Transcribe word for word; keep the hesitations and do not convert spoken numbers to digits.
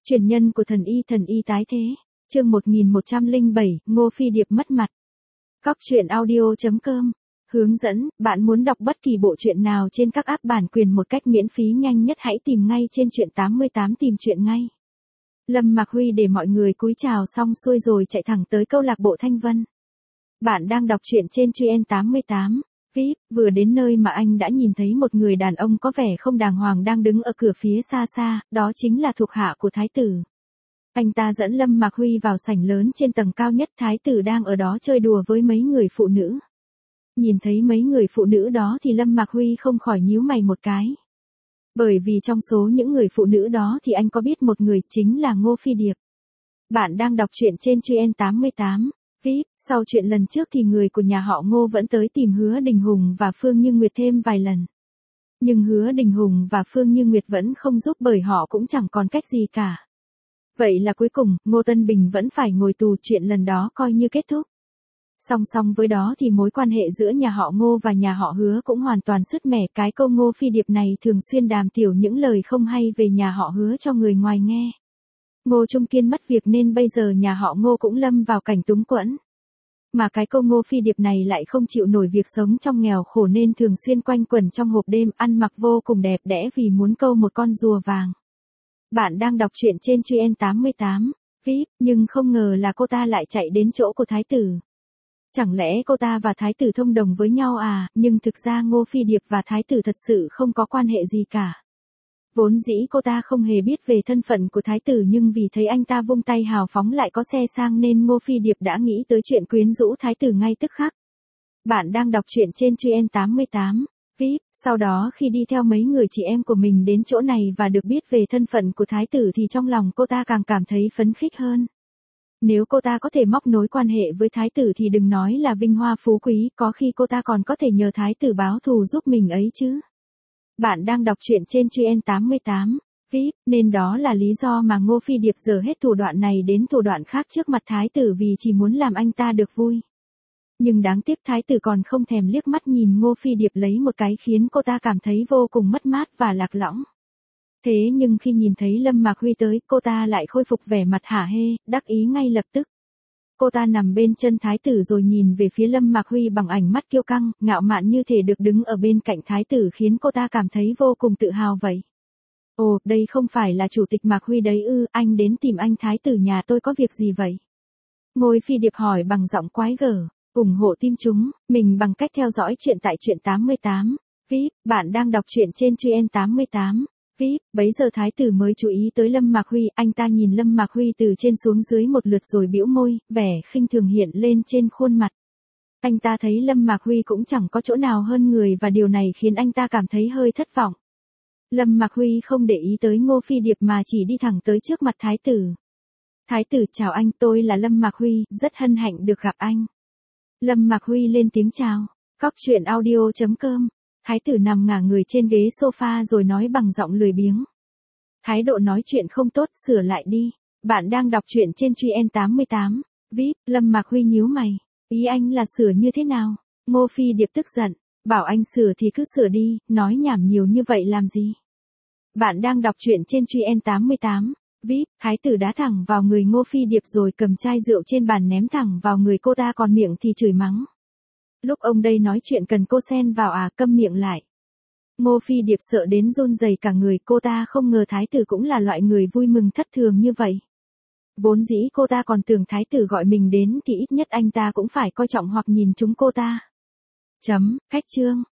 Truyền nhân của thần y thần y tái thế. Chương một nghìn một trăm lẻ bảy, Ngô Phi Điệp mất mặt. Cóc truyện audio chấm com. Hướng dẫn, bạn muốn đọc bất kỳ bộ truyện nào trên các app bản quyền một cách miễn phí nhanh nhất hãy tìm ngay trên truyện tám mươi tám tìm truyện ngay. Lâm Mạc Huy để mọi người cúi chào xong xuôi rồi chạy thẳng tới câu lạc bộ Thanh Vân. Bạn đang đọc truyện trên truyện tám mươi tám. vê i pê, vừa đến nơi mà anh đã nhìn thấy một người đàn ông có vẻ không đàng hoàng đang đứng ở cửa phía xa xa, đó chính là thuộc hạ của thái tử. Anh ta dẫn Lâm Mạc Huy vào sảnh lớn trên tầng cao nhất, thái tử đang ở đó chơi đùa với mấy người phụ nữ. Nhìn thấy mấy người phụ nữ đó thì Lâm Mạc Huy không khỏi nhíu mày một cái. Bởi vì trong số những người phụ nữ đó thì anh có biết một người, chính là Ngô Phi Điệp. Bạn đang đọc truyện trên truyện tám mươi tám. vê i pê, sau chuyện lần trước thì người của nhà họ Ngô vẫn tới tìm Hứa Đình Hùng và Phương Như Nguyệt thêm vài lần. Nhưng Hứa Đình Hùng và Phương Như Nguyệt vẫn không giúp bởi họ cũng chẳng còn cách gì cả. Vậy là cuối cùng, Ngô Tân Bình vẫn phải ngồi tù, chuyện lần đó coi như kết thúc. Song song với đó thì mối quan hệ giữa nhà họ Ngô và nhà họ Hứa cũng hoàn toàn sứt mẻ. Cái câu Ngô Phi Điệp này thường xuyên đàm tiểu những lời không hay về nhà họ Hứa cho người ngoài nghe. Ngô Trung Kiên mất việc nên bây giờ nhà họ Ngô cũng lâm vào cảnh túng quẫn. Mà cái câu Ngô Phi Điệp này lại không chịu nổi việc sống trong nghèo khổ nên thường xuyên quanh quẩn trong hộp đêm, ăn mặc vô cùng đẹp đẽ vì muốn câu một con rùa vàng. Bạn đang đọc truyện trên truyện tám mươi tám. vê i pê, nhưng không ngờ là cô ta lại chạy đến chỗ của thái tử. Chẳng lẽ cô ta và thái tử thông đồng với nhau à, nhưng thực ra Ngô Phi Điệp và thái tử thật sự không có quan hệ gì cả. Vốn dĩ cô ta không hề biết về thân phận của thái tử nhưng vì thấy anh ta vung tay hào phóng lại có xe sang nên Ngô Phi Điệp đã nghĩ tới chuyện quyến rũ thái tử ngay tức khắc. Bạn đang đọc truyện trên truyện tám mươi tám. vê i pê, sau đó khi đi theo mấy người chị em của mình đến chỗ này và được biết về thân phận của thái tử thì trong lòng cô ta càng cảm thấy phấn khích hơn. Nếu cô ta có thể móc nối quan hệ với thái tử thì đừng nói là vinh hoa phú quý, có khi cô ta còn có thể nhờ thái tử báo thù giúp mình ấy chứ. Bạn đang đọc truyện trên truyện tám mươi tám. vê i pê, nên đó là lý do mà Ngô Phi Điệp dở hết thủ đoạn này đến thủ đoạn khác trước mặt thái tử vì chỉ muốn làm anh ta được vui. Nhưng đáng tiếc thái tử còn không thèm liếc mắt nhìn Ngô Phi Điệp lấy một cái khiến cô ta cảm thấy vô cùng mất mát và lạc lõng. Thế nhưng khi nhìn thấy Lâm Mạc Huy tới, cô ta lại khôi phục vẻ mặt hả hê, đắc ý ngay lập tức. Cô ta nằm bên chân thái tử rồi nhìn về phía Lâm Mạc Huy bằng ánh mắt kiêu căng, ngạo mạn như thể được đứng ở bên cạnh thái tử khiến cô ta cảm thấy vô cùng tự hào vậy. Ồ, đây không phải là chủ tịch Mạc Huy đấy ư, anh đến tìm anh thái tử nhà tôi có việc gì vậy? Ngô Phi Điệp hỏi bằng giọng quái gở. Ủng hộ team chúng mình bằng cách theo dõi chuyện tại truyện tám mươi tám. vê i pê, bạn đang đọc truyện trên truyện tám mươi tám. vê i pê, bấy giờ thái tử mới chú ý tới Lâm Mạc Huy, anh ta nhìn Lâm Mạc Huy từ trên xuống dưới một lượt rồi bĩu môi, vẻ khinh thường hiện lên trên khuôn mặt. Anh ta thấy Lâm Mạc Huy cũng chẳng có chỗ nào hơn người và điều này khiến anh ta cảm thấy hơi thất vọng. Lâm Mạc Huy không để ý tới Ngô Phi Điệp mà chỉ đi thẳng tới trước mặt thái tử. Thái tử chào anh, tôi là Lâm Mạc Huy, rất hân hạnh được gặp anh. Lâm Mạc Huy lên tiếng chào. Cóc truyện audio chấm com. Thái tử nằm ngả người trên ghế sofa rồi nói bằng giọng lười biếng. Thái độ nói chuyện không tốt, sửa lại đi. Bạn đang đọc truyện trên truyện tám mươi tám. vê i pê, Lâm Mạc Huy nhíu mày. Ý anh là sửa như thế nào? Ngô Phi Điệp tức giận. Bảo anh sửa thì cứ sửa đi, nói nhảm nhiều như vậy làm gì? Bạn đang đọc truyện trên truyện tám mươi tám. vê i pê, thái tử đá thẳng vào người Ngô Phi Điệp rồi cầm chai rượu trên bàn ném thẳng vào người cô ta, còn miệng thì chửi mắng. Lúc ông đây nói chuyện cần cô xen vào à, câm miệng lại. Ngô Phi Điệp sợ đến run rẩy cả người, cô ta không ngờ thái tử cũng là loại người vui mừng thất thường như vậy. Vốn dĩ cô ta còn tưởng thái tử gọi mình đến thì ít nhất anh ta cũng phải coi trọng hoặc nhìn chúng cô ta. Chấm, khách trương.